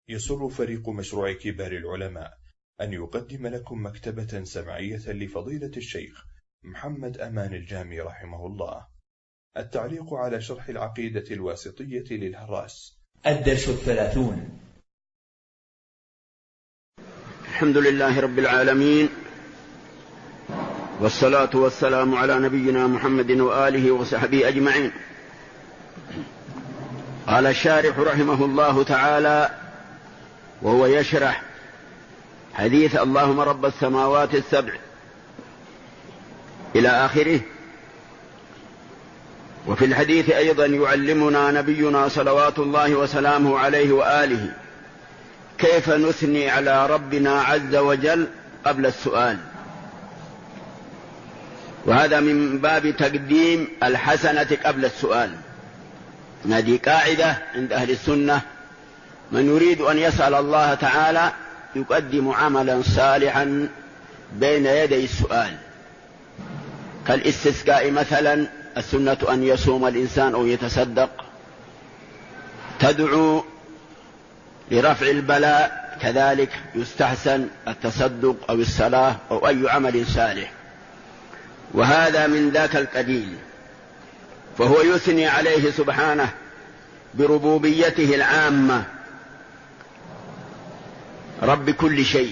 يسر فريق مشروع كبار العلماء أن يقدم لكم مكتبة سمعية لفضيلة الشيخ محمد أمان الجامي رحمه الله. التعليق على شرح العقيدة الواسطية للهراس. الدرس 30. الحمد لله رب العالمين، والصلاة والسلام على نبينا محمد وآله وصحبه أجمعين. قال الشارح رحمه الله تعالى وهو يشرح حديث اللهم رب السماوات السبع إلى آخره. وفي الحديث أيضا يعلمنا نبينا صلوات الله وسلامه عليه وآله كيف نثني على ربنا عز وجل قبل السؤال، وهذا من باب تقديم الحسنة قبل السؤال. هذه قاعدة عند أهل السنة، من يريد أن يسأل الله تعالى يقدم عملا صالحا بين يدي السؤال، كالاستسقاء مثلا، السنة أن يصوم الإنسان أو يتصدق، تدعو لرفع البلاء كذلك يستحسن التصدق أو الصلاة أو أي عمل صالح، وهذا من ذاك القبيل. فهو يثني عليه سبحانه بربوبيته العامة رب كل شيء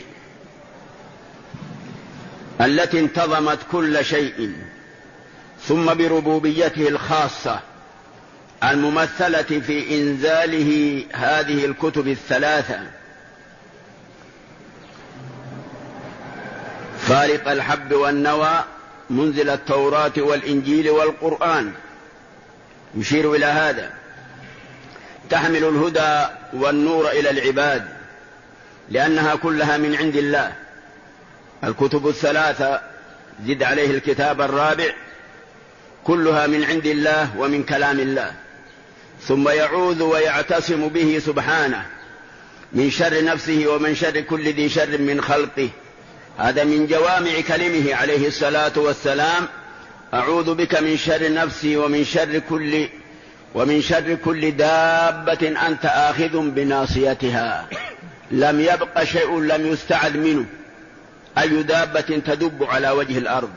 التي انتظمت كل شيء، ثم بربوبيته الخاصة الممثلة في إنزاله هذه الكتب الثلاثة، فارق الحب والنوى، منزل التوراة والإنجيل والقرآن، يشير إلى هذا، تحمل الهدى والنور إلى العباد لأنها كلها من عند الله. الكتب الثلاثة زد عليه الكتاب الرابع كلها من عند الله ومن كلام الله، ثم يعوذ ويعتصم به سبحانه من شر نفسه ومن شر كل ذي شر من خلقه. هذا من جوامع كلمه عليه الصلاة والسلام: أعوذ بك من شر نفسي ومن شر كل دابة أنت آخذ بناصيتها. لم يبق شيء لم يستعذ منه، أي دابة تدب على وجه الأرض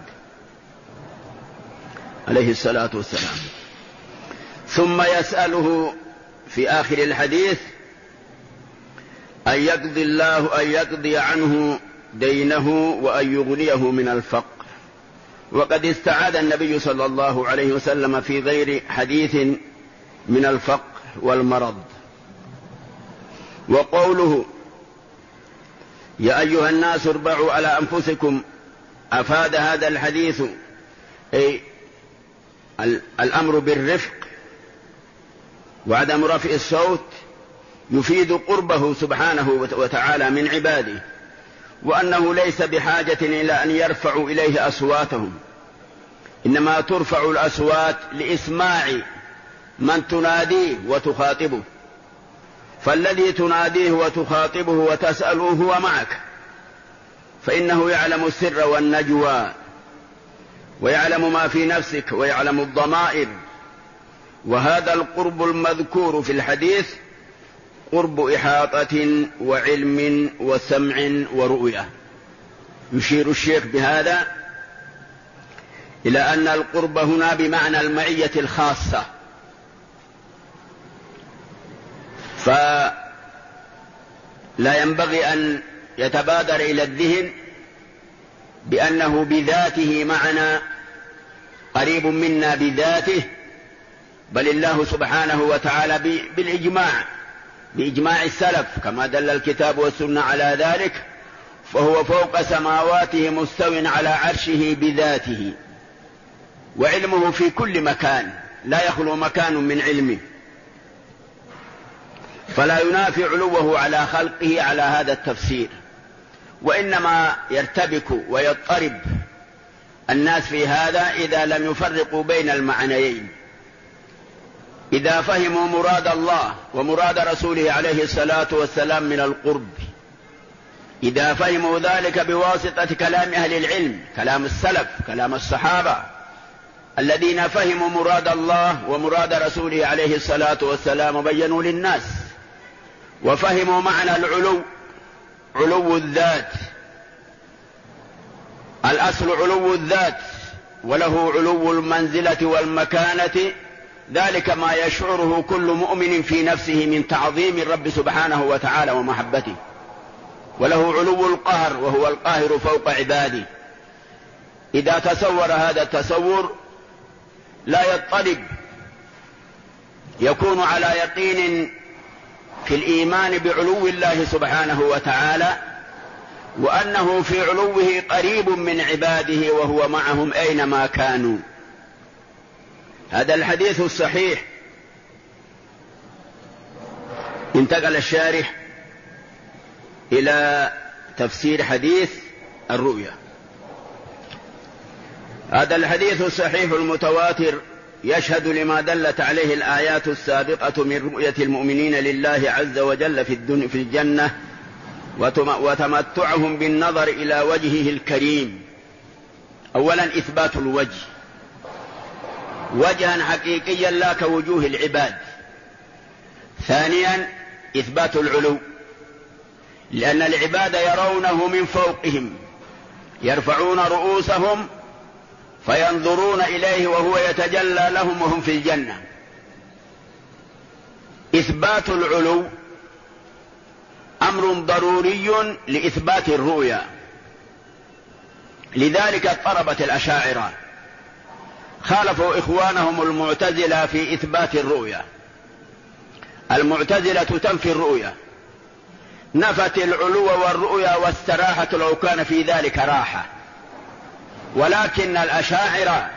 عليه الصلاة والسلام. ثم يسأله في آخر الحديث أن يقضي عنه دينه وأن يغنيه من الفقر. وقد استعاذ النبي صلى الله عليه وسلم في غير حديث من الفقر والمرض. وقوله يا أيها الناس اربعوا على أنفسكم، أفاد هذا الحديث أي الأمر بالرفق وعدم رفع الصوت، يفيد قربه سبحانه وتعالى من عباده، وأنه ليس بحاجة إلى أن يرفعوا إليه أصواتهم، إنما ترفع الأصوات لإسماع من تناديه وتخاطبه، فالذي تناديه وتخاطبه وتسأله هو معك، فإنه يعلم السر والنجوى ويعلم ما في نفسك ويعلم الضمائر. وهذا القرب المذكور في الحديث قرب إحاطة وعلم وسمع ورؤية. يشير الشيخ بهذا إلى أن القرب هنا بمعنى المعية الخاصة، فلا ينبغي أن يتبادر إلى الذهن بأنه بذاته معنا قريب منا بذاته، بل الله سبحانه وتعالى بإجماع السلف كما دل الكتاب والسنة على ذلك، فهو فوق سماواته مستو على عرشه بذاته، وعلمه في كل مكان، لا يخلو مكان من علمه، فلا ينافي علوه على خلقه على هذا التفسير. وإنما يرتبك ويضطرب الناس في هذا إذا لم يفرقوا بين المعنيين، إذا فهموا مراد الله ومراد رسوله عليه الصلاة والسلام من القرب، إذا فهموا ذلك بواسطة كلام أهل العلم، كلام السلف، كلام الصحابة الذين فهموا مراد الله ومراد رسوله عليه الصلاة والسلام وبينوا للناس، وفهموا معنى العلو، علو الذات. الأصل علو الذات، وله علو المنزلة والمكانة، ذلك ما يشعره كل مؤمن في نفسه من تعظيم الرب سبحانه وتعالى ومحبته. وله علو القهر، وهو القاهر فوق عباده. إذا تصور هذا التصور لا يضطرب، يكون على يقين في الإيمان بعلو الله سبحانه وتعالى، وأنه في علوه قريب من عباده وهو معهم أينما كانوا. هذا الحديث الصحيح. انتقل الشارح إلى تفسير حديث الرؤيا. هذا الحديث الصحيح المتواتر يشهد لما دلت عليه الآيات السابقة من رؤية المؤمنين لله عز وجل في الجنة، وتمتعهم بالنظر إلى وجهه الكريم. أولا إثبات الوجه، وجها حقيقيا لا كوجوه العباد. ثانيا إثبات العلو، لأن العباد يرونه من فوقهم، يرفعون رؤوسهم فينظرون إليه وهو يتجلى لهم وهم في الجنة. إثبات العلو أمر ضروري لإثبات الرؤيا، لذلك اضطربت الأشاعرة، خالفوا إخوانهم المعتزلة في إثبات الرؤيا. المعتزلة تنفي الرؤيا، نفت العلو والرؤيا واستراحت لو كان في ذلك راحة، ولكن الأشاعرة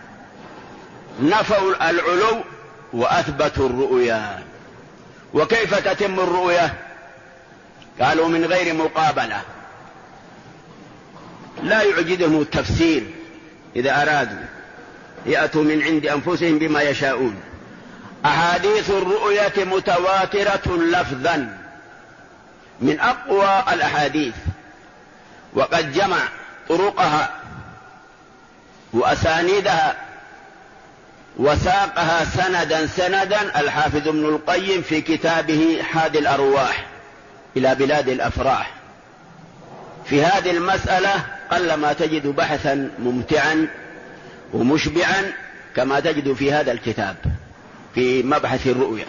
نفوا العلو وأثبتوا الرؤيا. وكيف تتم الرؤيا؟ قالوا من غير مقابلة، لا يعجزهم التفسير، إذا أرادوا يأتوا من عند أنفسهم بما يشاءون. أحاديث الرؤية متواترة لفظا من أقوى الأحاديث، وقد جمع طرقها وأسانيدها وساقها سندا الحافظ ابن القيم في كتابه حادي الأرواح إلى بلاد الأفراح. في هذه المسألة قلما تجد بحثا ممتعا ومشبعا كما تجد في هذا الكتاب في مبحث الرؤيا.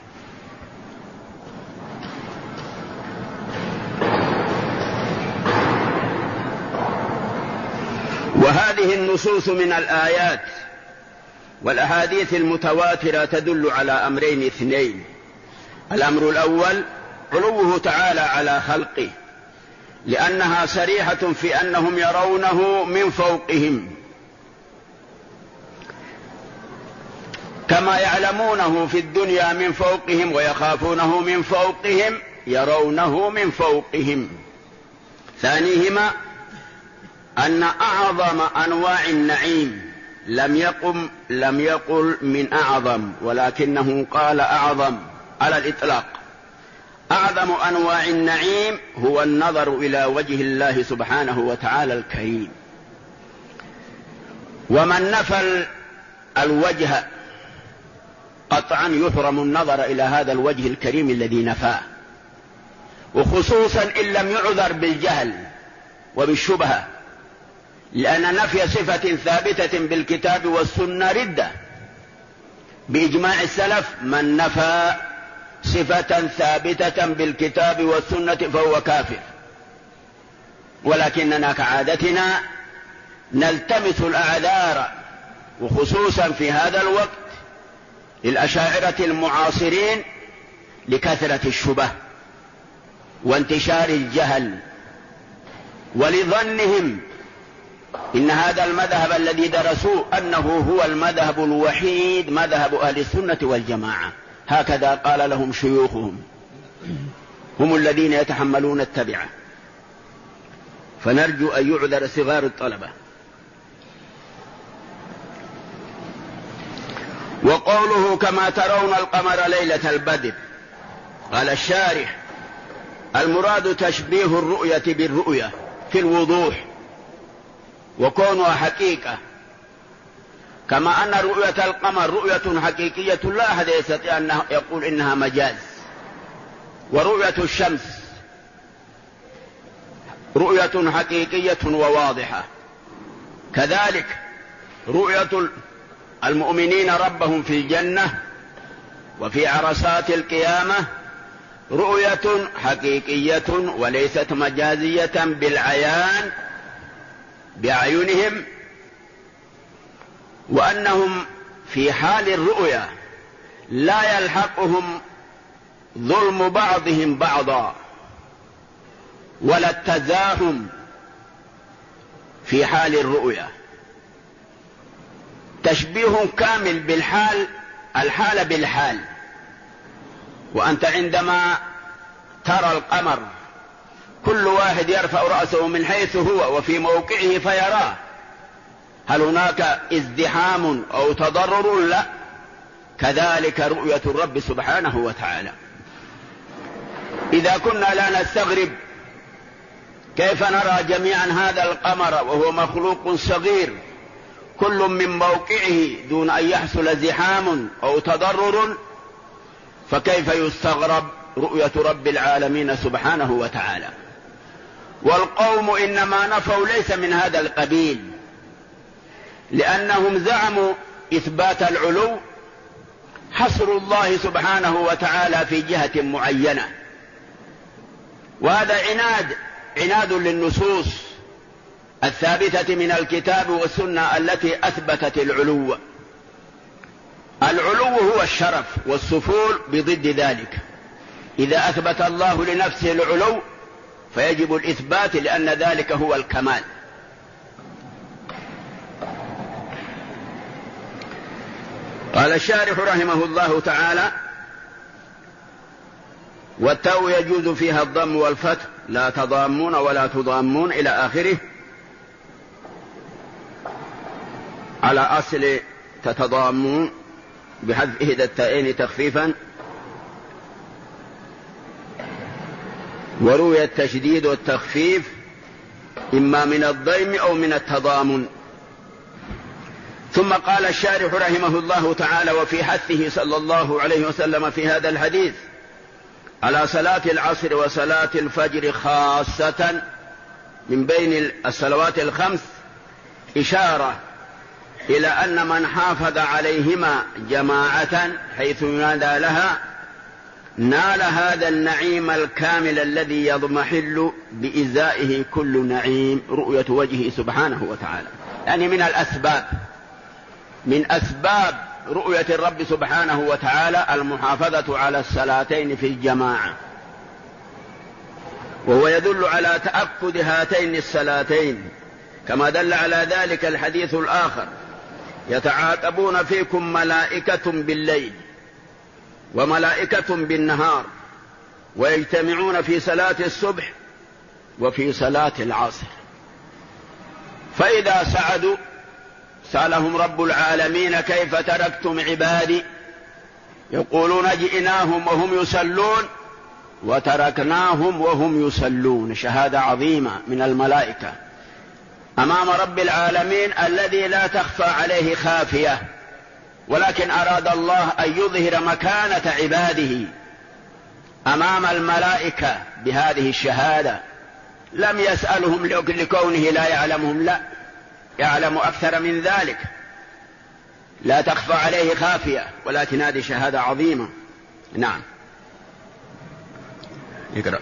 وهذه النصوص من الآيات والأحاديث المتواترة تدل على أمرين اثنين. الأمر الأول علوه تعالى على خلقه، لأنها صريحة في أنهم يرونه من فوقهم كما يعلمونه في الدنيا من فوقهم ويخافونه من فوقهم، يرونه من فوقهم. ثانيهما أن أعظم أنواع النعيم لم يقل من أعظم، ولكنه قال أعظم على الإطلاق. أعظم أنواع النعيم هو النظر إلى وجه الله سبحانه وتعالى الكريم. ومن نفى الوجه قطعا يحرم النظر إلى هذا الوجه الكريم الذي نفاه، وخصوصا إن لم يعذر بالجهل وبالشبهة، لأن نفي صفة ثابتة بالكتاب والسنة ردة بإجماع السلف. من نفى صفة ثابتة بالكتاب والسنة فهو كافر. ولكننا كعادتنا نلتمس الأعذار، وخصوصا في هذا الوقت للأشاعرة المعاصرين لكثرة الشبه وانتشار الجهل، ولظنهم إن هذا المذهب الذي درسوه أنه هو المذهب الوحيد، مذهب أهل السنة والجماعة. هكذا قال لهم شيوخهم، هم الذين يتحملون التبعة. فنرجو أن يعذر صغار الطلبة. وقوله كما ترون القمر ليلة البدر، قال الشارح المراد تشبيه الرؤية بالرؤية في الوضوح وكونها حقيقة، كما أن رؤية القمر رؤية حقيقية لا أحد يستطيع أن يقول إنها مجاز. ورؤية الشمس رؤية حقيقية وواضحة، كذلك رؤية المؤمنين ربهم في الجنة وفي عرصات القيامة رؤية حقيقية وليست مجازية بالعيان بأعينهم، وأنهم في حال الرؤيا لا يلحقهم ظلم بعضهم بعضا ولا التزاحم في حال الرؤيا، تشبيه كامل الحال بالحال. وأنت عندما ترى القمر كل واحد يرفع رأسه من حيث هو وفي موقعه فيراه، هل هناك ازدحام أو تضرر؟ لا. كذلك رؤية الرب سبحانه وتعالى. إذا كنا لا نستغرب كيف نرى جميعا هذا القمر وهو مخلوق صغير كل من موقعه دون أن يحصل زحام أو تضرر، فكيف يستغرب رؤية رب العالمين سبحانه وتعالى؟ والقوم إنما نفوا ليس من هذا القبيل، لأنهم زعموا إثبات العلو حصر الله سبحانه وتعالى في جهة معينة، وهذا عناد للنصوص الثابتة من الكتاب والسنة التي أثبتت العلو. العلو هو الشرف والسفول بضد ذلك. إذا أثبت الله لنفسه العلو فيجب الإثبات، لأن ذلك هو الكمال. قال الشارح رحمه الله تعالى: والتاء يجوز فيها الضم والفتح، لا تضامون ولا تضامون إلى آخره، على أصل تتضامون بحذف إحدى التائين تخفيفا. وروي التشديد والتخفيف إما من الضيم أو من التضامن. ثم قال الشارح رحمه الله تعالى: وفي حثه صلى الله عليه وسلم في هذا الحديث على صلاة العصر وصلاة الفجر خاصة من بين الصلوات الخمس إشارة إلى أن من حافظ عليهما جماعة حيث ينادى لها نال هذا النعيم الكامل الذي يضمحل بإزائه كل نعيم، رؤية وجهه سبحانه وتعالى. يعني من أسباب رؤية الرب سبحانه وتعالى المحافظة على الصلاتين في الجماعة، وهو يدل على تأكد هاتين الصلاتين، كما دل على ذلك الحديث الآخر: يتعاقبون فيكم ملائكة بالليل وملائكة بالنهار ويجتمعون في صلاة الصبح وفي صلاة العصر. فإذا سعدوا سألهم رب العالمين: كيف تركتم عبادي؟ يقولون: جئناهم وهم يصلون وتركناهم وهم يصلون. شهادة عظيمة من الملائكة أمام رب العالمين الذي لا تخفى عليه خافية، ولكن أراد الله أن يظهر مكانة عباده أمام الملائكة بهذه الشهادة. لم يسألهم لكونه لا يعلمهم، لا، يعلم أكثر من ذلك، لا تخفى عليه خافية، ولكن هذه شهادة عظيمة. نعم، اقرأ.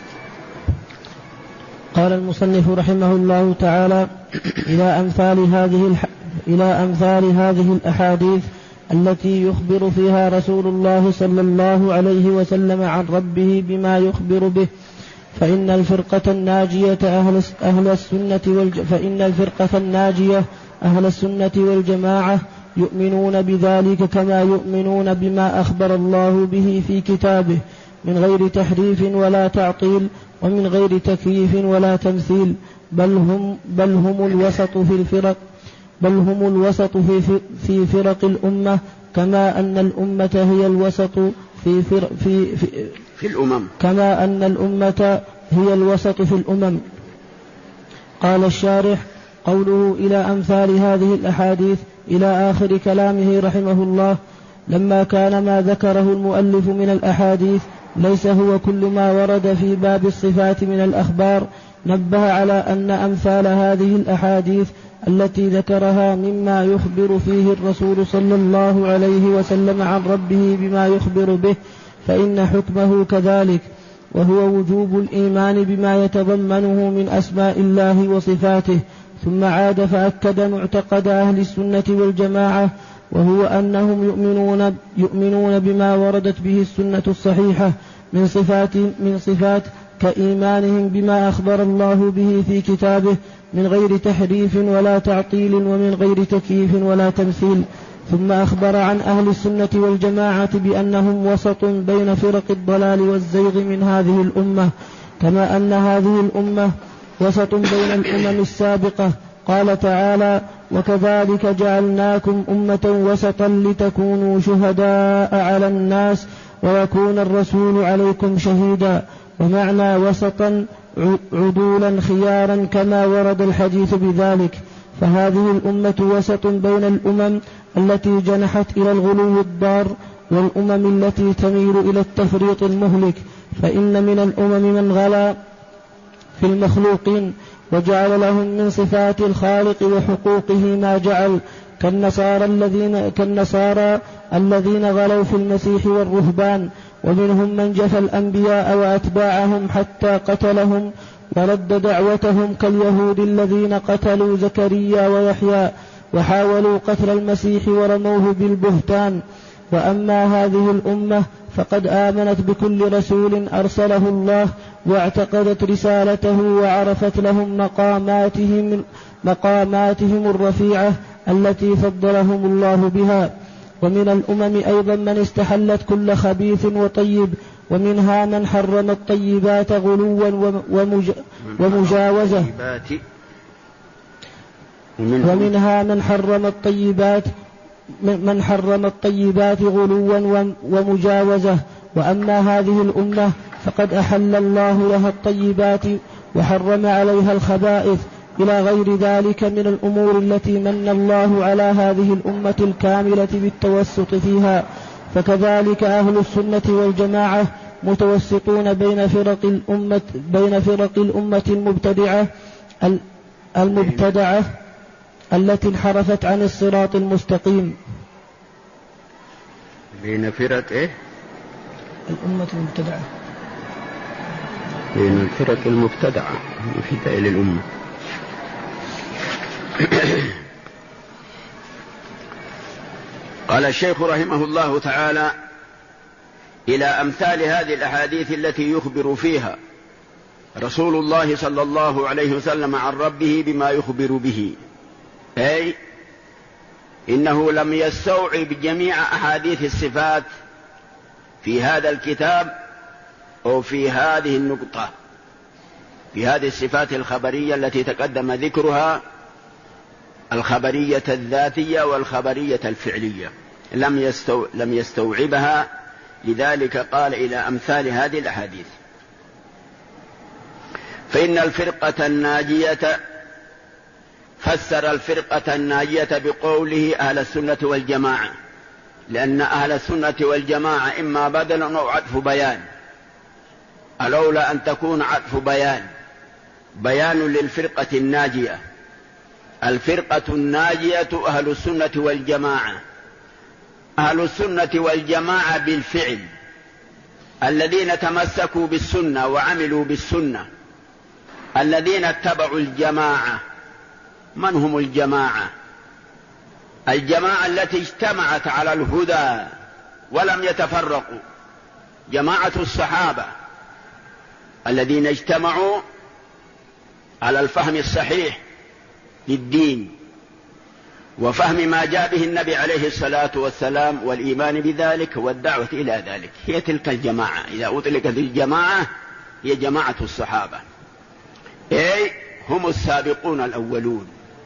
قال المصنف رحمه الله تعالى: إلى أمثال هذه الأحاديث التي يخبر فيها رسول الله صلى الله عليه وسلم عن ربه بما يخبر به، فإن الفرقة الناجية أهل السنة والجماعة يؤمنون بذلك كما يؤمنون بما أخبر الله به في كتابه من غير تحريف ولا تعطيل ومن غير تكييف ولا تمثيل، بل هم الوسط في فرق الأمة، كما أن الأمة هي الوسط في الأمم، كما أن الأمة هي الوسط في الأمم. قال الشارح: قوله إلى أمثال هذه الأحاديث إلى آخر كلامه رحمه الله، لما كان ما ذكره المؤلف من الأحاديث ليس هو كل ما ورد في باب الصفات من الأخبار. نبه على أن أمثال هذه الأحاديث التي ذكرها مما يخبر فيه الرسول صلى الله عليه وسلم عن ربه بما يخبر به، فإن حكمه كذلك، وهو وجوب الإيمان بما يتضمنه من أسماء الله وصفاته. ثم عاد فأكد معتقد أهل السنة والجماعة، وهو أنهم يؤمنون بما وردت به السنة الصحيحة من صفات كإيمانهم بما أخبر الله به في كتابه من غير تحريف ولا تعطيل ومن غير تكييف ولا تمثيل. ثم أخبر عن أهل السنة والجماعة بأنهم وسط بين فرق الضلال والزيغ من هذه الأمة، كما أن هذه الأمة وسط بين الأمم السابقة. قال تعالى: وكذلك جعلناكم أمة وسطا لتكونوا شهداء على الناس ويكون الرسول عليكم شهيدا. ومعنى وسطا عدولا خيارا كما ورد الحديث بذلك. فهذه الأمة وسط بين الأمم التي جنحت إلى الغلو الضار والأمم التي تميل إلى التفريط المهلك. فإن من الأمم من غلا في المخلوقين وجعل لهم من صفات الخالق وحقوقه ما جعل، كالنصارى الذين غلوا في المسيح والرهبان، ومنهم من جفى الأنبياء وأتباعهم حتى قتلهم ورد دعوتهم، كاليهود الذين قتلوا زكريا ويحيى وحاولوا قتل المسيح ورموه بالبهتان. وأما هذه الأمة فقد آمنت بكل رسول أرسله الله واعتقدت رسالته وعرفت لهم مقاماتهم الرفيعة التي فضلهم الله بها. ومن الأمم أيضا من استحلت كل خبيث وطيب، ومنها من حرم الطيبات غلوا ومجاوزة، ومنها من حرم الطيبات غلوا ومجاوزة. وأما هذه الأمة فقد أحل الله لها الطيبات وحرم عليها الخبائث، إلى غير ذلك من الأمور التي من الله على هذه الأمة الكاملة بالتوسط فيها. فكذلك أهل السنة والجماعة متوسطون بين فرق الأمة المبتدعة التي انحرفت عن الصراط المستقيم. بين فرق الأمة المبتدعة، بين الفرق المبتدعة في دائل الأمة. قال الشيخ رحمه الله تعالى: إلى أمثال هذه الأحاديث التي يخبر فيها رسول الله صلى الله عليه وسلم عن ربه بما يخبر به، أي إنه لم يستوعب جميع أحاديث الصفات في هذا الكتاب أو في هذه النقطة، في هذه الصفات الخبرية التي تقدم ذكرها، الخبرية الذاتية والخبرية الفعلية، لم يستوعبها. لذلك قال إلى أمثال هذه الأحاديث. فإن الفرقة الناجية، فسر الفرقة الناجية بقوله أهل السنة والجماعة، لأن أهل السنة والجماعة إما بدل أو عطف بيان، الأولى أن تكون عطف بيان للفرقة الناجية. الفرقة الناجية أهل السنة والجماعة، أهل السنة والجماعة بالفعل، الذين تمسكوا بالسنة وعملوا بالسنة، الذين اتبعوا الجماعة. من هم الجماعة؟ الجماعة التي اجتمعت على الهدى ولم يتفرقوا، جماعة الصحابة الذين اجتمعوا على الفهم الصحيح للدين وفهم ما جاء به النبي عليه الصلاة والسلام والإيمان بذلك والدعوة إلى ذلك، هي تلك الجماعة. إذا أطلقت الجماعة هي جماعة الصحابة، أي هم السابقون الأولون.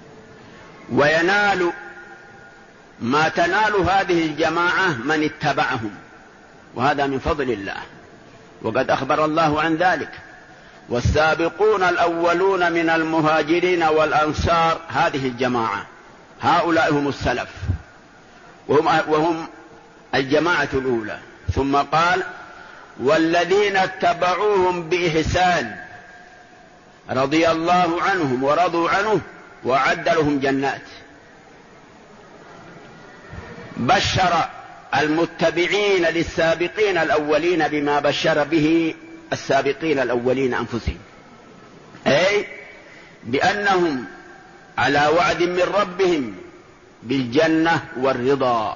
وينال ما تنال هذه الجماعة من اتبعهم، وهذا من فضل الله، وقد أخبر الله عن ذلك: والسابقون الأولون من المهاجرين والأنصار، هذه الجماعة، هؤلاء هم السلف، وهم الجماعة الأولى. ثم قال: والذين اتبعوهم بإحسان رضي الله عنهم ورضوا عنه وأعد لهم جنات. بشر المتبعين للسابقين الأولين بما بشر به السابقين الأولين أنفسهم، أي بأنهم على وعد من ربهم بالجنة والرضا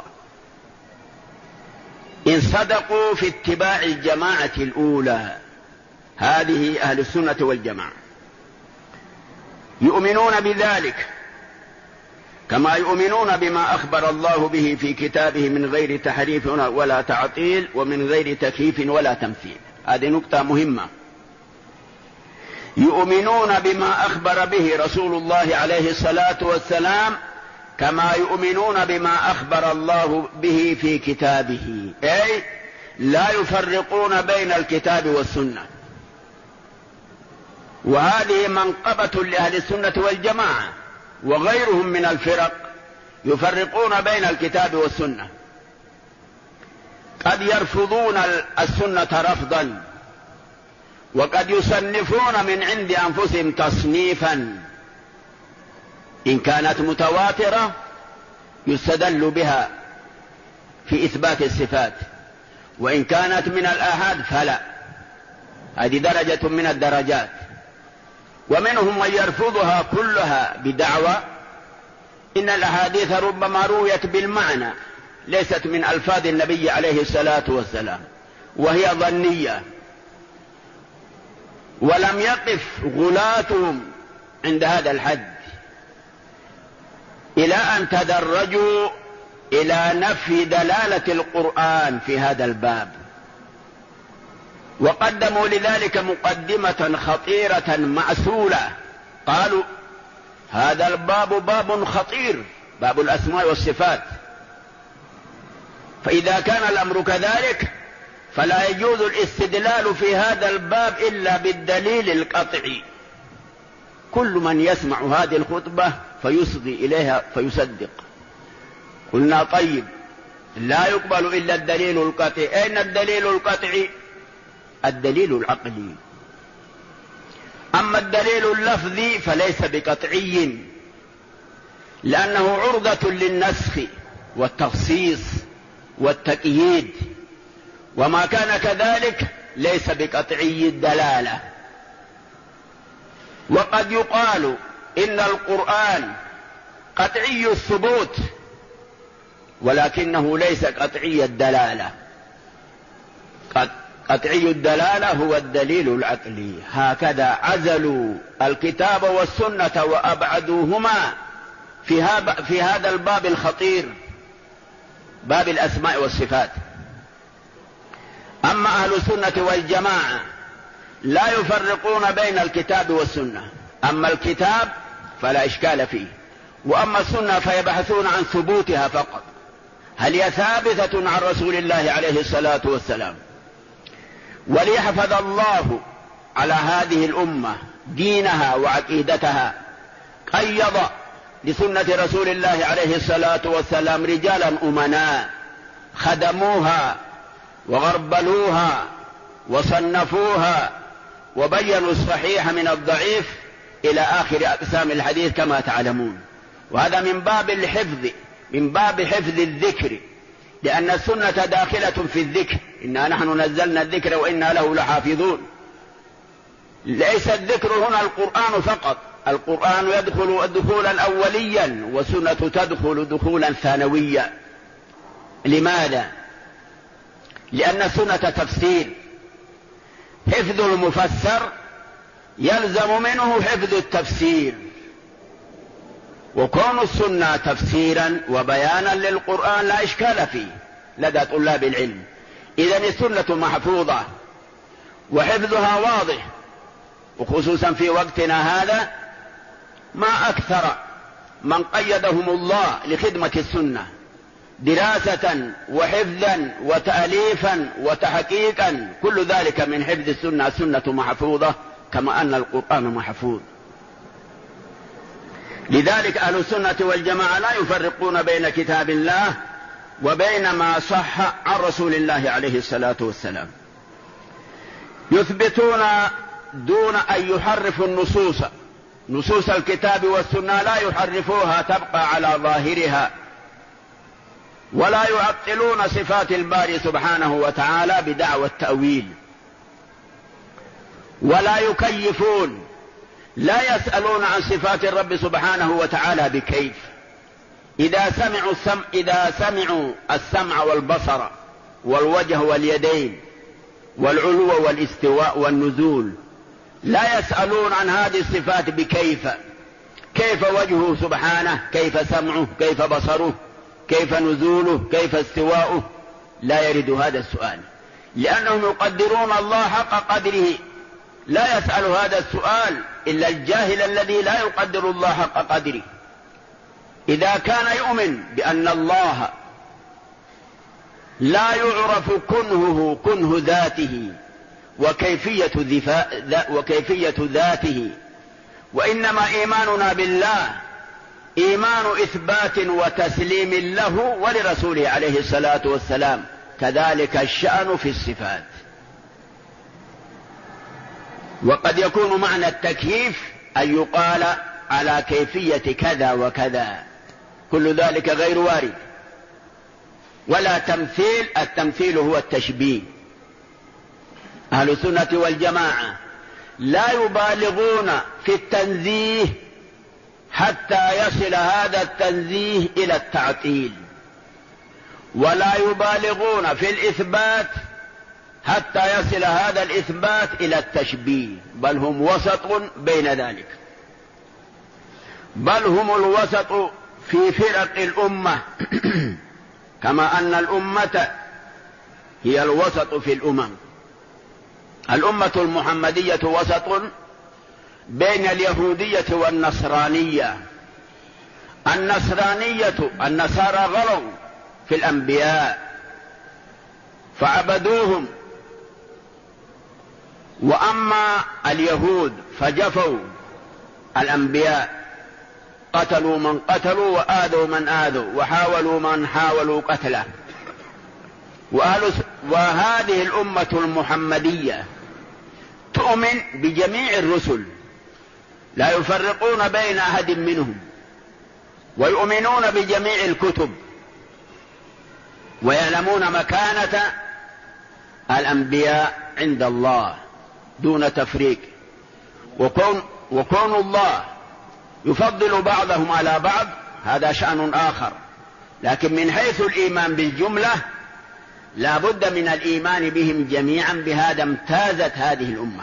إن صدقوا في اتباع الجماعة الأولى. هذه أهل السنة والجماعة يؤمنون بذلك كما يؤمنون بما أخبر الله به في كتابه من غير تحريف ولا تعطيل ومن غير تكييف ولا تمثيل. هذه نقطة مهمة. يؤمنون بما أخبر به رسول الله عليه الصلاة والسلام كما يؤمنون بما أخبر الله به في كتابه، أي لا يفرقون بين الكتاب والسنة. وهذه منقبة لأهل السنة والجماعة، وغيرهم من الفرق يفرقون بين الكتاب والسنة. قد يرفضون السنة رفضا، وقد يصنفون من عند أنفسهم تصنيفا إن كانت متواترة يستدل بها في إثبات الصفات، وإن كانت من الآحاد فلا. هذه درجة من الدرجات. ومنهم من يرفضها كلها بدعوى إن الأحاديث ربما رويت بالمعنى ليست من ألفاظ النبي عليه الصلاة والسلام، وهي ظنية. ولم يقف غلاتهم عند هذا الحد إلى أن تدرجوا إلى نفي دلالة القرآن في هذا الباب، وقدموا لذلك مقدمة خطيرة معسولة. قالوا هذا الباب باب خطير، باب الأسماء والصفات، فإذا كان الأمر كذلك فلا يجوز الاستدلال في هذا الباب إلا بالدليل القطعي. كل من يسمع هذه الخطبة فيصغي إليها فيصدق. قلنا طيب، لا يقبل إلا الدليل القطعي. أين الدليل القطعي؟ الدليل العقلي. أما الدليل اللفظي فليس بقطعي، لأنه عرضة للنسخ والتخصيص والتقييد، وما كان كذلك ليس بقطعي الدلالة. وقد يقال إن القرآن قطعي الثبوت ولكنه ليس قطعي الدلالة. قطعي الدلالة هو الدليل العقلي. هكذا عزلوا الكتاب والسنة وأبعدوهما في هذا الباب الخطير، باب الأسماء والصفات. أما أهل السنة والجماعة لا يفرقون بين الكتاب والسنة. أما الكتاب فلا إشكال فيه، وأما السنة فيبحثون عن ثبوتها فقط، هل هي ثابتة عن رسول الله عليه الصلاة والسلام. وليحفظ الله على هذه الأمة دينها وعقيدتها قيض لسنة رسول الله عليه الصلاة والسلام رجالا أمناء خدموها وغربلوها وصنفوها وبينوا الصحيح من الضعيف إلى آخر أقسام الحديث كما تعلمون. وهذا من باب الحفظ، من باب حفظ الذكر، لأن السنة داخلة في الذكر. إنا نحن نزلنا الذكر وإنا له لحافظون. ليس الذكر هنا القرآن فقط، القرآن يدخل دخولا أوليا والسنة تدخل دخولا ثانويا. لماذا؟ لأن السنة تفسير، حفظ المفسر يلزم منه حفظ التفسير، وكون السنة تفسيرا وبيانا للقرآن لا إشكال فيه لدى طلاب العلم. إذن السنة محفوظة وحفظها واضح، وخصوصا في وقتنا هذا ما أكثر من قيدهم الله لخدمة السنة دراسة وحفظا وتأليفا وتحقيقا، كل ذلك من حفظ السنة. السنة محفوظة كما أن القرآن محفوظ. لذلك أهل السنة والجماعة لا يفرقون بين كتاب الله وبين ما صح عن رسول الله عليه الصلاة والسلام. يثبتون دون أن يحرفوا النصوص، نصوص الكتاب والسنة لا يحرفوها، تبقى على ظاهرها، ولا يعطلون صفات الباري سبحانه وتعالى بدعوى التأويل، ولا يكيفون، لا يسألون عن صفات الرب سبحانه وتعالى بكيف. إذا سمعوا السمع والبصر والوجه واليدين والعلو والاستواء والنزول، لا يسألون عن هذه الصفات بكيف، كيف وجهه سبحانه، كيف سمعه، كيف بصره، كيف نزوله، كيف استواؤه، لا يرد هذا السؤال، لأنهم يقدرون الله حق قدره. لا يسأل هذا السؤال إلا الجاهل الذي لا يقدر الله حق قدره. إذا كان يؤمن بأن الله لا يعرف كنهه كنه ذاته وكيفية ذاته، وإنما إيماننا بالله إيمان إثبات وتسليم له ولرسوله عليه الصلاة والسلام، كذلك الشأن في الصفات. وقد يكون معنى التكييف أن يقال على كيفية كذا وكذا، كل ذلك غير وارد. ولا تمثيل، التمثيل هو التشبيه. أهل السنة والجماعة لا يبالغون في التنزيه حتى يصل هذا التنزيه إلى التعطيل، ولا يبالغون في الإثبات حتى يصل هذا الإثبات إلى التشبيه، بل هم وسط بين ذلك، بل هم الوسط في فرق الأمة كما أن الأمة هي الوسط في الأمم. الأمة المحمدية وسط بين اليهودية والنصرانية. النصارى غلوا في الأنبياء فعبدوهم، وأما اليهود فجفوا الأنبياء، قتلوا من قتلوا وآذوا من آذوا وحاولوا من حاولوا قتله. وهذه الأمة المحمدية تؤمن بجميع الرسل، لا يفرقون بين أحد منهم، ويؤمنون بجميع الكتب، ويعلمون مكانة الأنبياء عند الله دون تفريق. وكون الله يفضل بعضهم على بعض هذا شأن آخر، لكن من حيث الإيمان بالجملة لا بد من الإيمان بهم جميعا، بهذا امتازت هذه الأمة.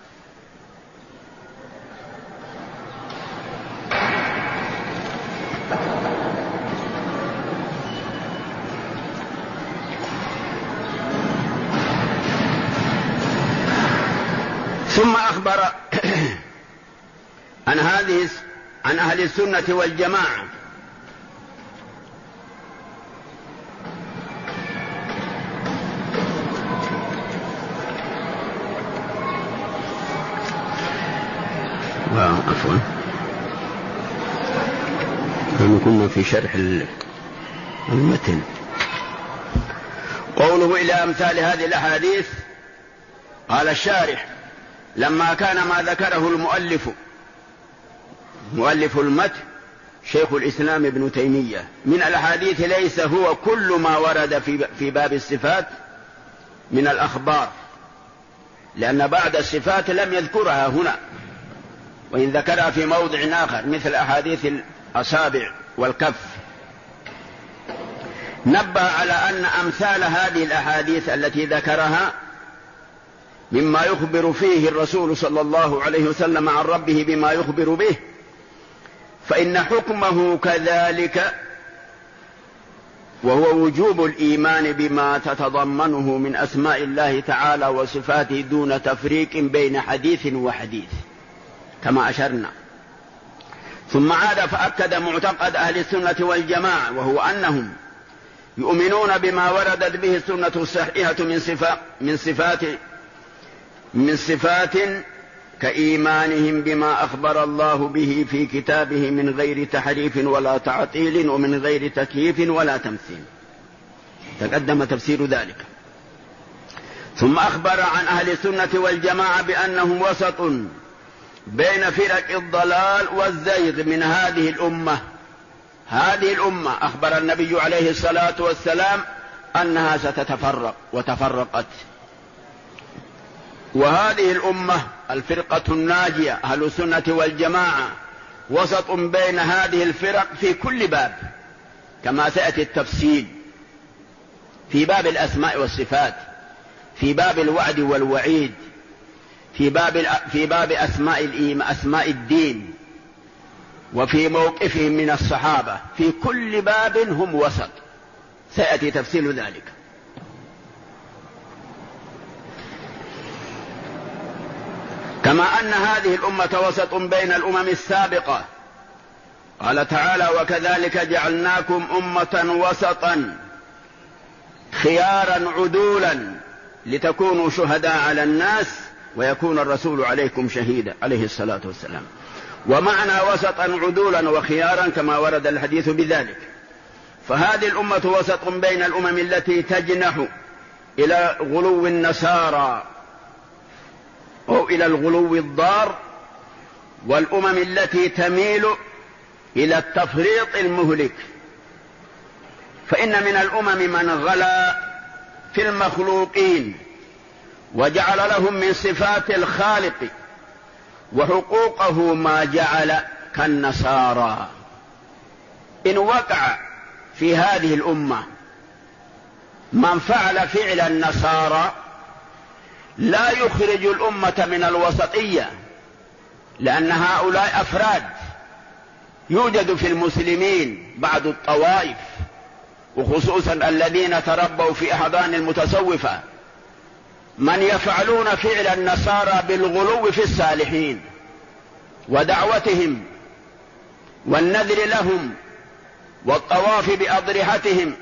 ثم أخبر عن أهل السنة والجماعة عفوا كنا في شرح المتن. قوله إلى أمثال هذه الأحاديث، قال الشارح: لما كان ما ذكره مؤلف المتن شيخ الإسلام ابن تيمية من الأحاديث ليس هو كل ما ورد في باب الصفات من الأخبار، لأن بعد الصفات لم يذكرها هنا، وإن ذكرها في موضع آخر مثل أحاديث الأصابع والكف. نبه على أن أمثال هذه الأحاديث التي ذكرها مما يخبر فيه الرسول صلى الله عليه وسلم عن ربه بما يخبر به، فإن حكمه كذلك، وهو وجوب الإيمان بما تتضمنه من أسماء الله تعالى وصفاته دون تفريق بين حديث وحديث كما أشرنا. ثم عاد فأكد معتقد أهل السنة والجماعة، وهو أنهم يؤمنون بما وردت به السنة الصحيحة من صفات كإيمانهم بما أخبر الله به في كتابه من غير تحريف ولا تعطيل ومن غير تكييف ولا تمثيل، تقدم تفسير ذلك. ثم أخبر عن أهل السنة والجماعة بأنهم وسط بين فرق الضلال والزيغ من هذه الأمة. هذه الأمة أخبر النبي عليه الصلاة والسلام أنها ستتفرق وتفرقت، وهذه الأمة الفرقة الناجية أهل السنة والجماعة وسط بين هذه الفرق في كل باب، كما سيأتي التفصيل في باب الأسماء والصفات، في باب الوعد والوعيد، في باب أسماء الدين، وفي موقفهم من الصحابة. في كل باب هم وسط، سيأتي تفصيل ذلك. كما أن هذه الأمة وسط بين الأمم السابقة، قال تعالى: وكذلك جعلناكم أمة وسطا خيارا عدولا لتكونوا شهداء على الناس ويكون الرسول عليكم شهيدا، عليه الصلاة والسلام. ومعنى وسطا عدولا وخيارا كما ورد الحديث بذلك. فهذه الأمة وسط بين الأمم التي تجنح إلى غلو النصارى أو إلى الغلو الضار، والأمم التي تميل إلى التفريط المهلك. فإن من الأمم من غلا في المخلوقين وجعل لهم من صفات الخالق وحقوقه ما جعل كالنصارى. إن وقع في هذه الأمة من فعل فعل النصارى لا يخرج الأمة من الوسطية، لأن هؤلاء أفراد يوجد في المسلمين بعض الطوائف، وخصوصا الذين تربوا في أحضان المتصوفة، من يفعلون فعل النصارى بالغلو في الصالحين ودعوتهم والنذر لهم والطواف بأضرحتهم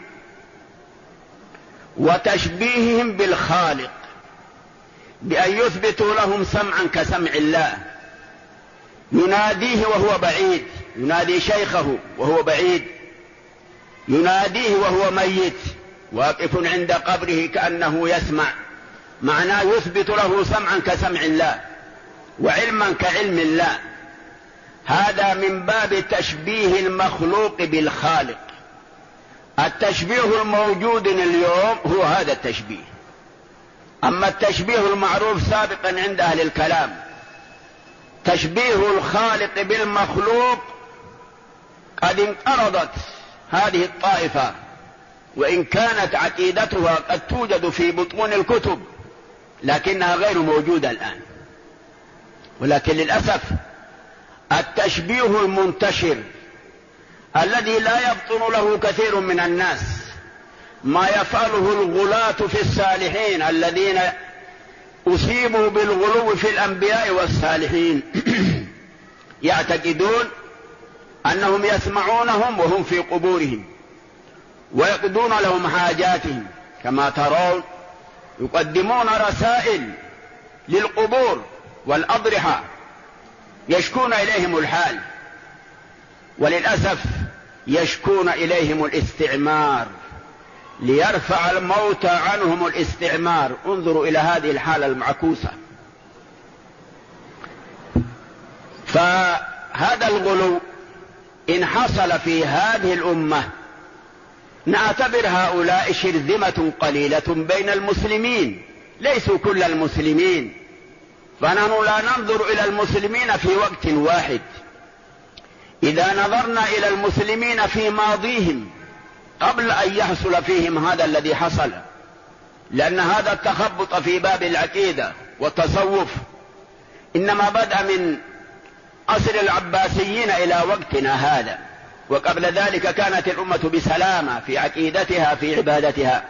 وتشبيههم بالخالق، بأن يثبتوا لهم سمعا كسمع الله، يناديه وهو بعيد، ينادي شيخه وهو بعيد، يناديه وهو ميت واقف عند قبره كأنه يسمع، معناه يثبت له سمعا كسمع الله وعلما كعلم الله. هذا من باب تشبيه المخلوق بالخالق. التشبيه الموجود اليوم هو هذا التشبيه. أما التشبيه المعروف سابقا عند أهل الكلام تشبيه الخالق بالمخلوق، قد انقرضت هذه الطائفة، وإن كانت عقيدتها قد توجد في بطون الكتب لكنها غير موجودة الآن. ولكن للأسف التشبيه المنتشر الذي لا يبطن له كثير من الناس، ما يفعله الغلاة في الصالحين الذين أصيبوا بالغلو في الأنبياء والصالحين يعتقدون أنهم يسمعونهم وهم في قبورهم ويقضون لهم حاجاتهم، كما ترون يقدمون رسائل للقبور والأضرحة يشكون إليهم الحال، وللأسف يشكون إليهم الاستعمار ليرفع الموت عنهم الاستعمار. انظروا إلى هذه الحالة المعكوسة. فهذا الغلو إن حصل في هذه الأمة نعتبر هؤلاء شرذمة قليلة بين المسلمين، ليسوا كل المسلمين، فنحن لا ننظر إلى المسلمين في وقت واحد. إذا نظرنا إلى المسلمين في ماضيهم قبل أن يحصل فيهم هذا الذي حصل، لأن هذا التخبط في باب العقيدة والتصوف إنما بدأ من عصر العباسيين إلى وقتنا هذا، وقبل ذلك كانت الأمة بسلامة في عقيدتها في عبادتها.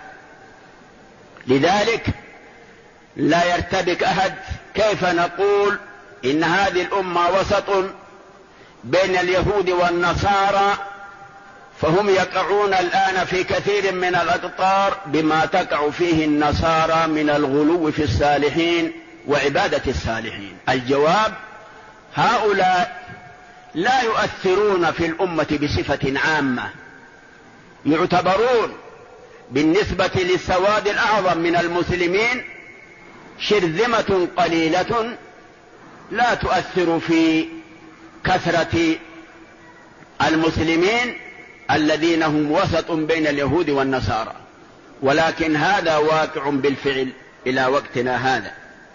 لذلك لا يرتبك أحد كيف نقول إن هذه الأمة وسط بين اليهود والنصارى، فهم يقعون الآن في كثير من الأقطار بما تقع فيه النصارى من الغلو في الصالحين وعبادة الصالحين. الجواب: هؤلاء لا يؤثرون في الأمة بصفة عامة، يعتبرون بالنسبة للسواد الأعظم من المسلمين شرذمة قليلة لا تؤثر في كثرة المسلمين الذين هم وسط بين اليهود والنصارى، ولكن هذا واقع بالفعل إلى وقتنا هذا.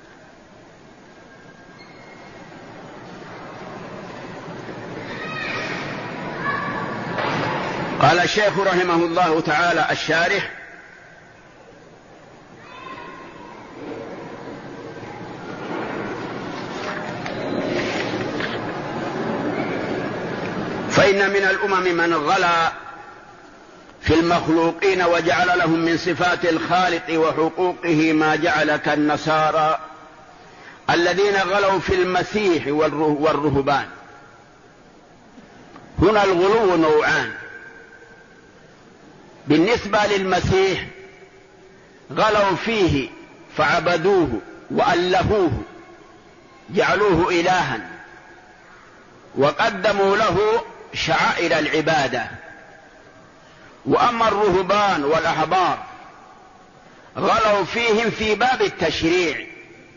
قال الشيخ رحمه الله تعالى الشارح: فإن من الأمم من غلا في المخلوقين وجعل لهم من صفات الخالق وحقوقه ما جعل كالنصارى الذين غلوا في المسيح والرهبان. هنا الغلو نوعان. بالنسبة للمسيح غلوا فيه فعبدوه وألهوه، جعلوه إلها وقدموا له شعائر العبادة. وأما الرهبان والأحبار غلوا فيهم في باب التشريع،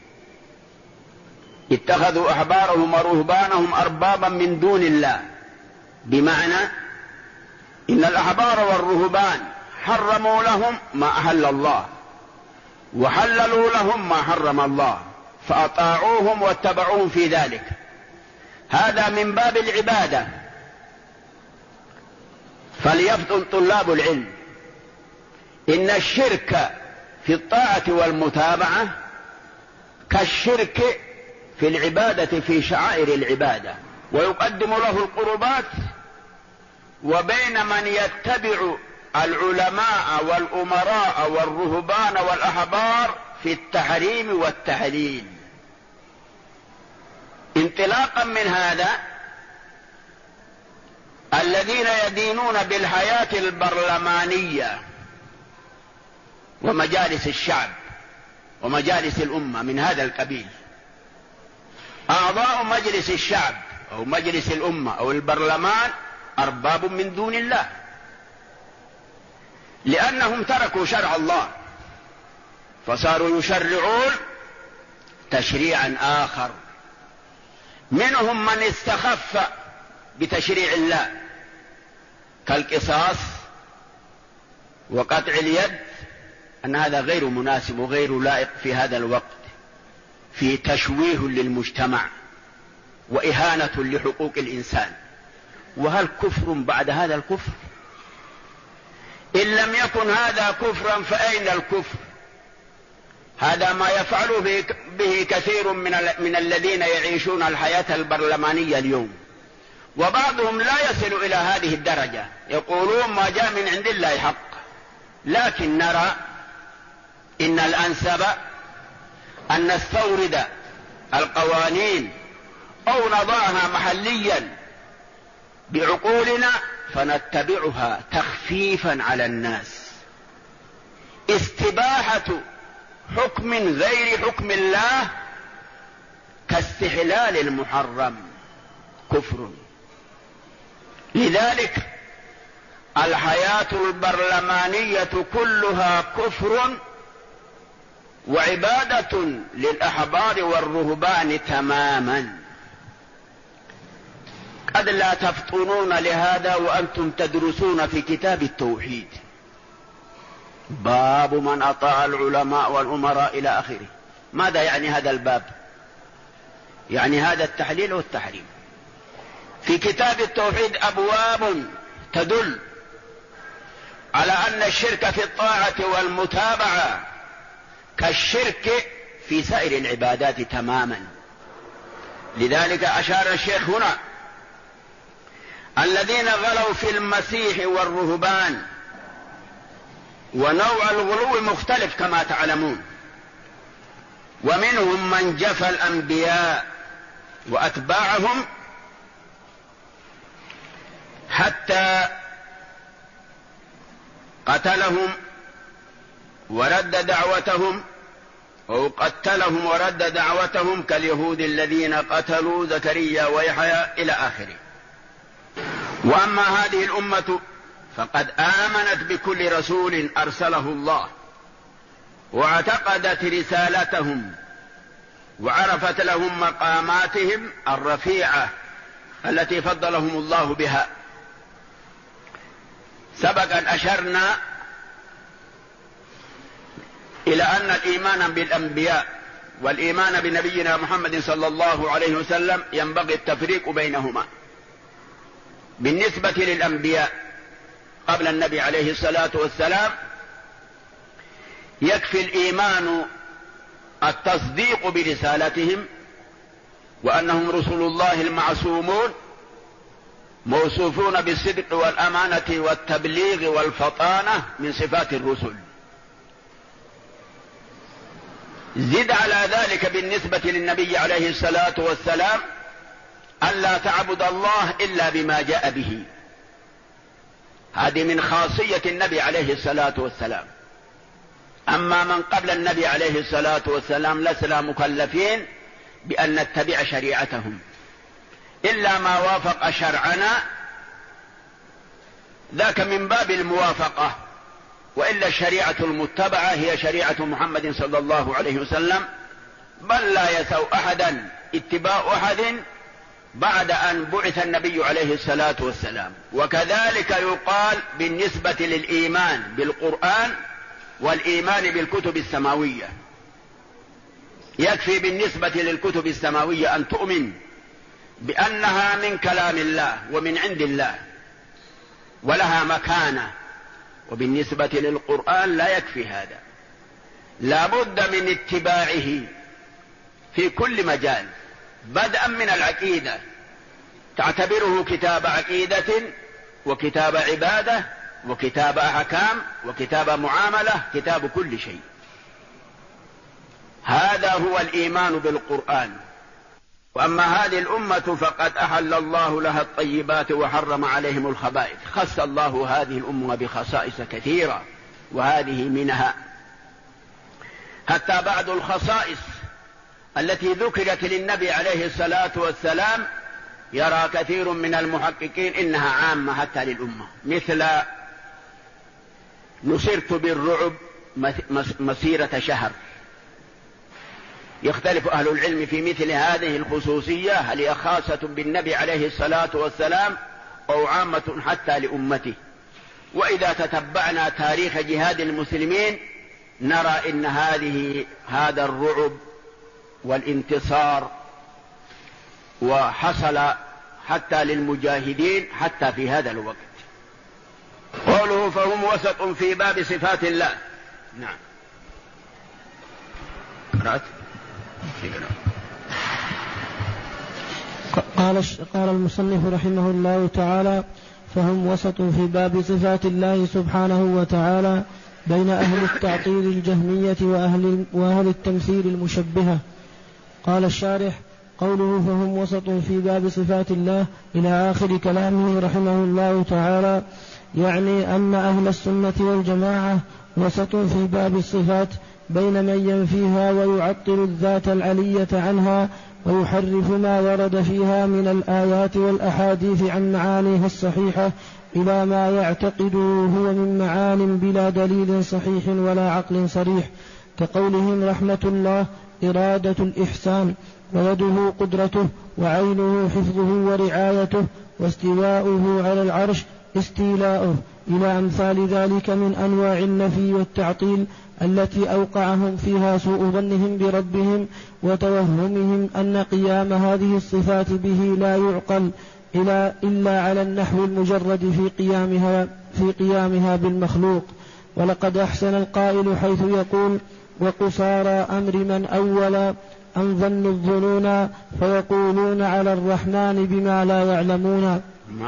اتخذوا أحبارهم ورهبانهم أربابا من دون الله، بمعنى إن الأحبار والرهبان حرموا لهم ما أحل الله وحللوا لهم ما حرم الله، فأطاعوهم واتبعوهم في ذلك. هذا من باب العبادة. فليفطن طلاب العلم إن الشرك في الطاعة والمتابعة كالشرك في العبادة في شعائر العبادة، ويقدم له القربات، وبين من يتبع العلماء والأمراء والرهبان والأحبار في التحريم والتحليل. انطلاقا من هذا، الذين يدينون بالحياة البرلمانية ومجالس الشعب ومجالس الأمة من هذا القبيل، أعضاء مجلس الشعب أو مجلس الأمة أو البرلمان أرباب من دون الله، لأنهم تركوا شرع الله فصاروا يشرعون تشريعا آخر. منهم من استخف بتشريع الله كالقصاص وقطع اليد، أن هذا غير مناسب وغير لائق في هذا الوقت، في تشويه للمجتمع وإهانة لحقوق الإنسان. وهل كفر بعد هذا الكفر؟ إن لم يكن هذا كفرا فأين الكفر؟ هذا ما يفعل به كثير من الذين يعيشون الحياة البرلمانية اليوم، وبعضهم لا يصل إلى هذه الدرجة، يقولون ما جاء من عند الله حق. لكن نرى إن الأنسب أن نستورد القوانين أو نضعها محليا بعقولنا فنتبعها تخفيفا على الناس. استباحة حكم غير حكم الله كاستحلال المحرم كفر. لذلك الحياة البرلمانية كلها كفر وعبادة للأحبار والرهبان تماما. قد لا تفطنون لهذا وأنتم تدرسون في كتاب التوحيد باب من أطاع العلماء والأمراء إلى آخره. ماذا يعني هذا الباب؟ يعني هذا التحليل والتحريم. في كتاب التوحيد أبواب تدل على أن الشرك في الطاعة والمتابعة كالشرك في سائر العبادات تماما. لذلك أشار الشيخ هنا الذين غلوا في المسيح والرهبان، ونوع الغلو مختلف كما تعلمون، ومنهم من جفى الأنبياء وأتباعهم حتى قتلهم ورد دعوتهم، أو قتلهم ورد دعوتهم كاليهود الذين قتلوا زكريا ويحيى إلى آخره. وأما هذه الأمة فقد آمنت بكل رسول أرسله الله واعتقدت رسالتهم وعرفت لهم مقاماتهم الرفيعة التي فضلهم الله بها. سبق أن أشرنا إلى أن الإيمان بالأنبياء والإيمان بنبينا محمد صلى الله عليه وسلم ينبغي التفريق بينهما. بالنسبة للأنبياء قبل النبي عليه الصلاة والسلام يكفي الإيمان التصديق برسالتهم وأنهم رسل الله المعصومون موصوفون بالصدق والأمانة والتبليغ والفطانة من صفات الرسل. زد على ذلك بالنسبة للنبي عليه الصلاة والسلام ألا تعبد الله إلا بما جاء به. هذه من خاصية النبي عليه الصلاة والسلام. أما من قبل النبي عليه الصلاة والسلام لسنا مكلفين بأن نتبع شريعتهم إلا ما وافق شرعنا، ذاك من باب الموافقة، وإلا الشريعة المتبعة هي شريعة محمد صلى الله عليه وسلم، بل لا يسوء أحدا اتباع أحد بعد أن بعث النبي عليه الصلاة والسلام. وكذلك يقال بالنسبة للإيمان بالقرآن والإيمان بالكتب السماوية. يكفي بالنسبة للكتب السماوية أن تؤمن بأنها من كلام الله ومن عند الله ولها مكانة، وبالنسبة للقرآن لا يكفي هذا، لا بد من اتباعه في كل مجال، بدءا من العقيدة تعتبره كتاب عقيدة وكتاب عبادة وكتاب أحكام وكتاب معاملة، كتاب كل شيء. هذا هو الإيمان بالقرآن. وأما هذه الأمة فقد أحل الله لها الطيبات وحرم عليهم الخبائث. خص الله هذه الأمة بخصائص كثيرة، وهذه منها. حتى بعض الخصائص التي ذكرت للنبي عليه الصلاة والسلام يرى كثير من المحققين إنها عامة حتى للأمة، مثل نصرت بالرعب مسيرة شهر. يختلف أهل العلم في مثل هذه الخصوصية، هل هي خاصة بالنبي عليه الصلاة والسلام أو عامة حتى لأمته. وإذا تتبعنا تاريخ جهاد المسلمين نرى إن هذا الرعب والانتصار وحصل حتى للمجاهدين حتى في هذا الوقت. قوله فهم وسط في باب صفات الله. نعم. قرأت؟ قال المصنف رحمه الله تعالى: فهم وسط في باب صفات الله سبحانه وتعالى بين أهل التعطيل الجهمية وأهل التمثيل المشبهة. قال الشارح: قوله فهم وسط في باب صفات الله إلى آخر كلامه رحمه الله تعالى يعني أن أهل السنة والجماعة وسط في باب الصفات بين من ينفيها ويعطل الذات العلية عنها ويحرف ما ورد فيها من الآيات والأحاديث عن معانيها الصحيحة إلى ما يعتقده هو من معان بلا دليل صحيح ولا عقل صريح، كقولهم رحمة الله إرادة الإحسان، ويده قدرته، وعينه حفظه ورعايته، واستواؤه على العرش استيلاؤه، إلى أمثال ذلك من أنواع النفي والتعطيل التي أوقعهم فيها سوء ظنهم بربهم وتوهمهم أن قيام هذه الصفات به لا يعقل إلا على النحو المجرد في قيامها بالمخلوق. ولقد أحسن القائل حيث يقول: وقصارى أمر من أولا أن ظنوا الظنون فيقولون على الرحمن بما لا يعلمون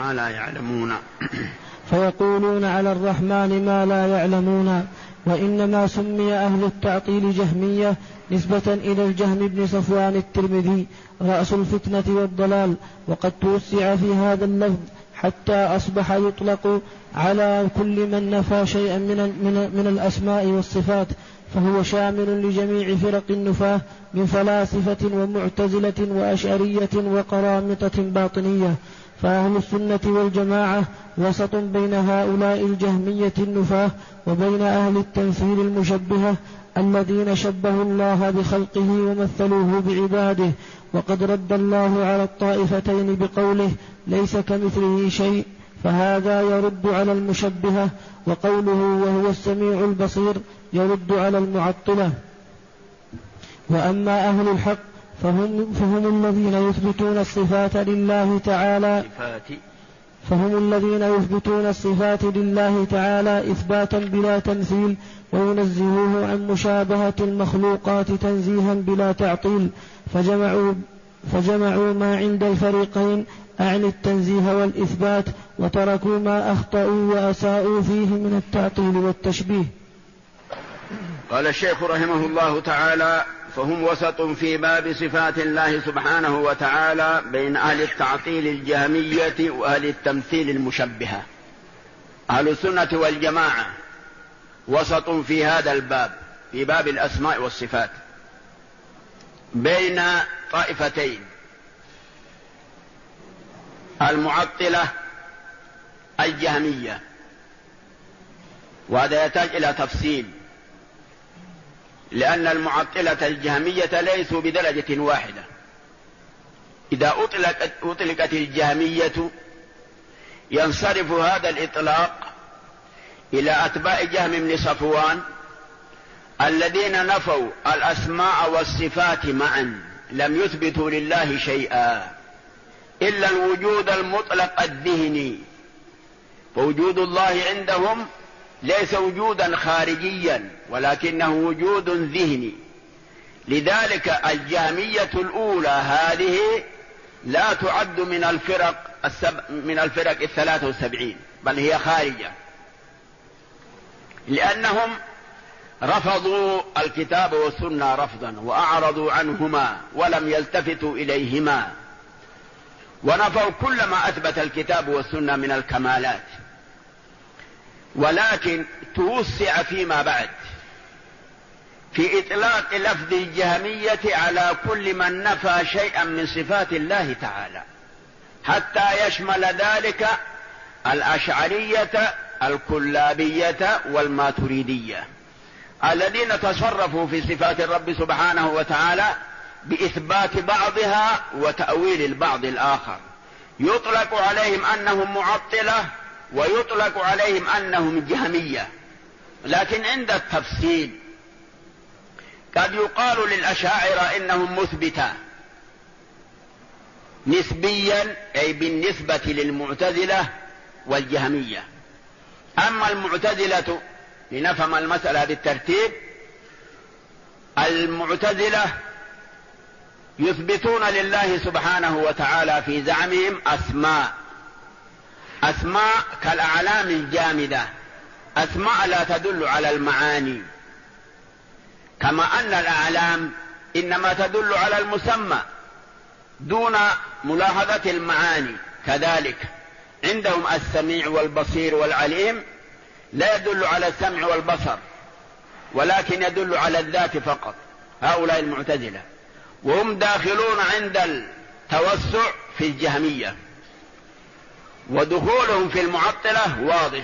فيقولون على الرحمن ما لا يعلمون. وإنما سمي أهل التعطيل جهمية نسبة إلى الجهم بن صفوان الترمذي رأس الفتنة والضلال، وقد توسع في هذا اللفظ حتى أصبح يطلق على كل من نفى شيئا من الأسماء والصفات، فهو شامل لجميع فرق النفاة من فلاسفة ومعتزلة وأشعرية وقرامطة باطنية. فأهل السنة والجماعة وسط بين هؤلاء الجهمية النفاة وبين أهل التمثيل المشبهة الذين شبهوا الله بخلقه ومثلوه بعباده. وقد رد الله على الطائفتين بقوله ليس كمثله شيء، فهذا يرد على المشبهة، وقوله وهو السميع البصير يرد على المعطلة. وأما أهل الحق فهم الذين يثبتون الصفات لله تعالى إثباتا بلا تمثيل، وينزهوه عن مشابهة المخلوقات تنزيها بلا تعطيل، فجمعوا ما عند الفريقين أعني التنزيه والإثبات، وتركوا ما أخطأوا وأساءوا فيه من التعطيل والتشبيه. قال الشيخ رحمه الله تعالى: فهم وسط في باب صفات الله سبحانه وتعالى بين أهل التعطيل الجهمية وأهل التمثيل المشبهة. أهل السنة والجماعة وسط في هذا الباب، في باب الأسماء والصفات، بين طائفتين: المعطلة الجهمية، وهذا يحتاج إلى تفصيل، لأن المعطلة الجهمية ليسوا بدرجة واحدة. إذا أطلقت الجهمية ينصرف هذا الإطلاق إلى أتباع جهم بن صفوان الذين نفوا الأسماء والصفات معا، لم يثبتوا لله شيئا إلا الوجود المطلق الذهني، فوجود الله عندهم ليس وجودا خارجيا ولكنه وجود ذهني. لذلك الجهمية الأولى هذه لا تعد من الفرق 73، بل هي خارجة، لأنهم رفضوا الكتاب والسنة رفضا وأعرضوا عنهما ولم يلتفتوا إليهما، ونفوا كل ما أثبت الكتاب والسنة من الكمالات. ولكن توسع فيما بعد في إطلاق لفظ الجهمية على كل من نفى شيئا من صفات الله تعالى، حتى يشمل ذلك الأشعرية الكلابية والماتريدية الذين تصرفوا في صفات الرب سبحانه وتعالى بإثبات بعضها وتأويل البعض الآخر. يطلق عليهم أنهم معطلة ويطلق عليهم أنهم جهمية، لكن عند التفصيل قد يقال للأشاعرة إنهم مثبتة نسبيا، أي بالنسبة للمعتزلة والجهمية. أما المعتزلة، لنفهم المسألة بالترتيب، المعتزلة يثبتون لله سبحانه وتعالى في زعمهم أسماء كالأعلام الجامدة، أسماء لا تدل على المعاني، كما أن الأعلام إنما تدل على المسمى دون ملاحظة المعاني. كذلك عندهم السميع والبصير والعليم لا يدل على السمع والبصر، ولكن يدل على الذات فقط. هؤلاء المعتزلة، وهم داخلون عند التوسع في الجهمية، ودخولهم في المعطلة واضح.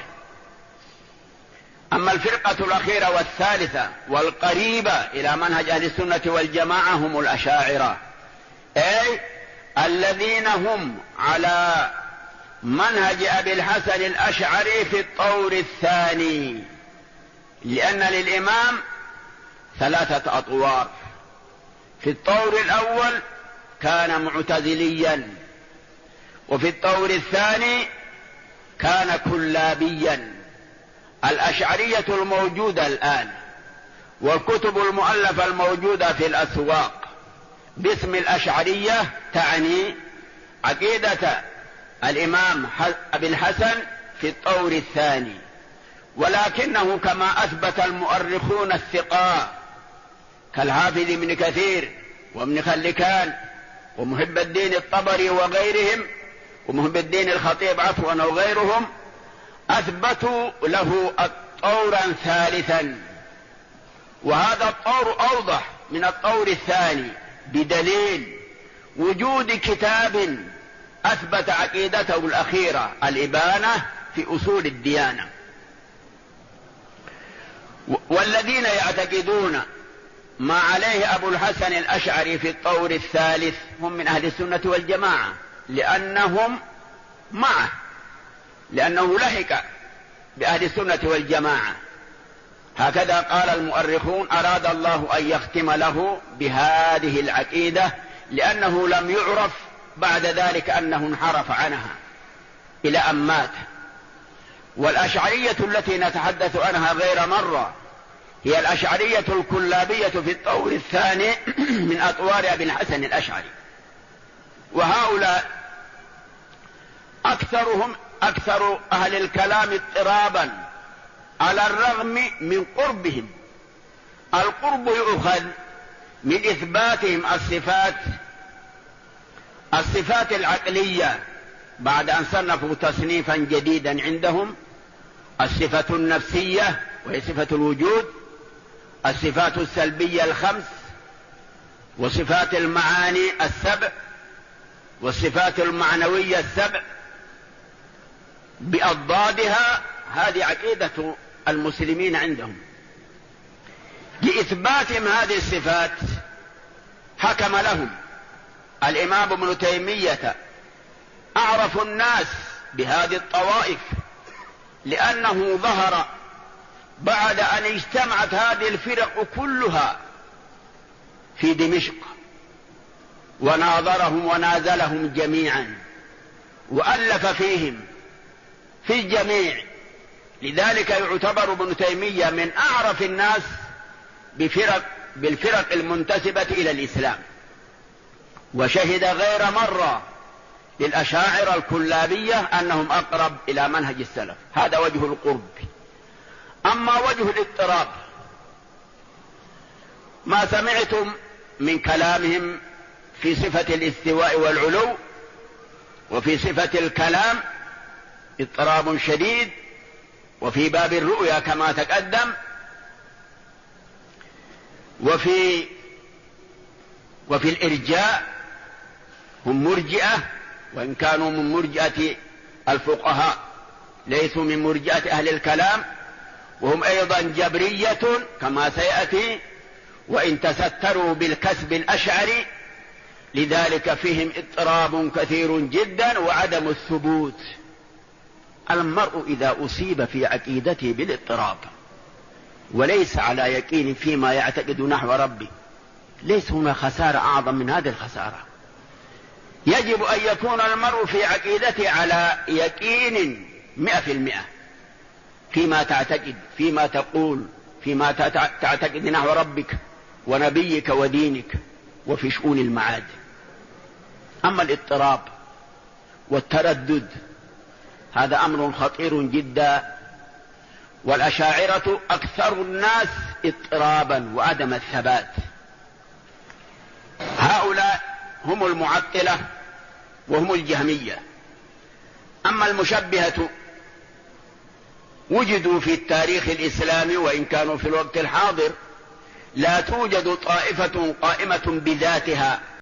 أما الفرقة الأخيرة والثالثة والقريبة إلى منهج أهل السنة والجماعة هم الأشاعرة، أي الذين هم على منهج أبي الحسن الأشعري في الطور الثاني، لأن للإمام 3 أطوار. في الطور الأول كان معتزليا، وفي الطور الثاني كان كلابيا. الأشعرية الموجودة الآن والكتب المؤلفة الموجودة في الأسواق باسم الأشعرية تعني عقيدة الإمام أبي الحسن في الطور الثاني، ولكنه كما أثبت المؤرخون الثقات كالحافظ ابن كثير وابن خلكان ومحب الدين الطبري وغيرهم، ومحب الدين الخطيب عفوا وغيرهم أثبتوا له طورا ثالثا، وهذا الطور أوضح من الطور الثاني بدليل وجود كتاب أثبت عقيدته الأخيرة الإبانة في أصول الديانة. والذين يعتقدون ما عليه أبو الحسن الأشعري في الطور الثالث هم من أهل السنة والجماعة، لأنهم معه، لأنه لحق بأهل السنة والجماعة. هكذا قال المؤرخون: أراد الله أن يختم له بهذه العقيدة، لأنه لم يعرف بعد ذلك أنه انحرف عنها إلى أن مات. والأشعرية التي نتحدث عنها غير مرة هي الأشعرية الكلابية في الطور الثاني من أطوار أبي الحسن الأشعري. وهؤلاء أكثر أهل الكلام اضطرابا على الرغم من قربهم. القرب يؤخذ من إثباتهم الصفات العقلية بعد أن صنفوا تصنيفا جديدا عندهم: الصفة النفسية وهي صفة الوجود، الصفات السلبية الخمس، وصفات المعاني السبع، والصفات المعنوية السبع بأضدادها. هذه عقيدة المسلمين عندهم. لإثباتهم هذه الصفات حكم لهم الإمام ابن تيمية أعرف الناس بهذه الطوائف، لأنه ظهر بعد أن اجتمعت هذه الفرق كلها في دمشق، وناظرهم ونازلهم جميعا وألف فيهم في الجميع. لذلك يعتبر ابن تيمية من أعرف الناس بالفرق المنتسبة إلى الإسلام، وشهد غير مرة للأشاعرة الكلابية أنهم أقرب إلى منهج السلف. هذا وجه القرب. أما وجه الاضطراب ما سمعتم من كلامهم في صفة الاستواء والعلو وفي صفة الكلام اضطراب شديد، وفي باب الرؤيا كما تقدم، وفي الإرجاء هم مرجئة، وإن كانوا من مرجئة الفقهاء ليسوا من مرجئة أهل الكلام، وهم أيضا جبرية كما سيأتي، وإن تستروا بالكسب الأشعري. لذلك فيهم اضطراب كثير جدا وعدم الثبوت. المرء إذا أصيب في عقيدته بالاضطراب وليس على يقين فيما يعتقد نحو ربه، ليس هنا خسارة أعظم من هذه الخسارة. يجب أن يكون المرء في عقيدته على يقين 100% فيما تعتقد، فيما تقول، فيما تعتقد نحو ربك ونبيك ودينك، وفي شؤون المعاد. أما الاضطراب والتردد هذا أمر خطير جدا، والأشاعرة أكثر الناس اضطرابا وعدم الثبات. هؤلاء هم المعطلة وهم الجهمية. أما المشبهة وجدوا في التاريخ الإسلامي، وإن كانوا في الوقت الحاضر لا توجد طائفة قائمة بذاتها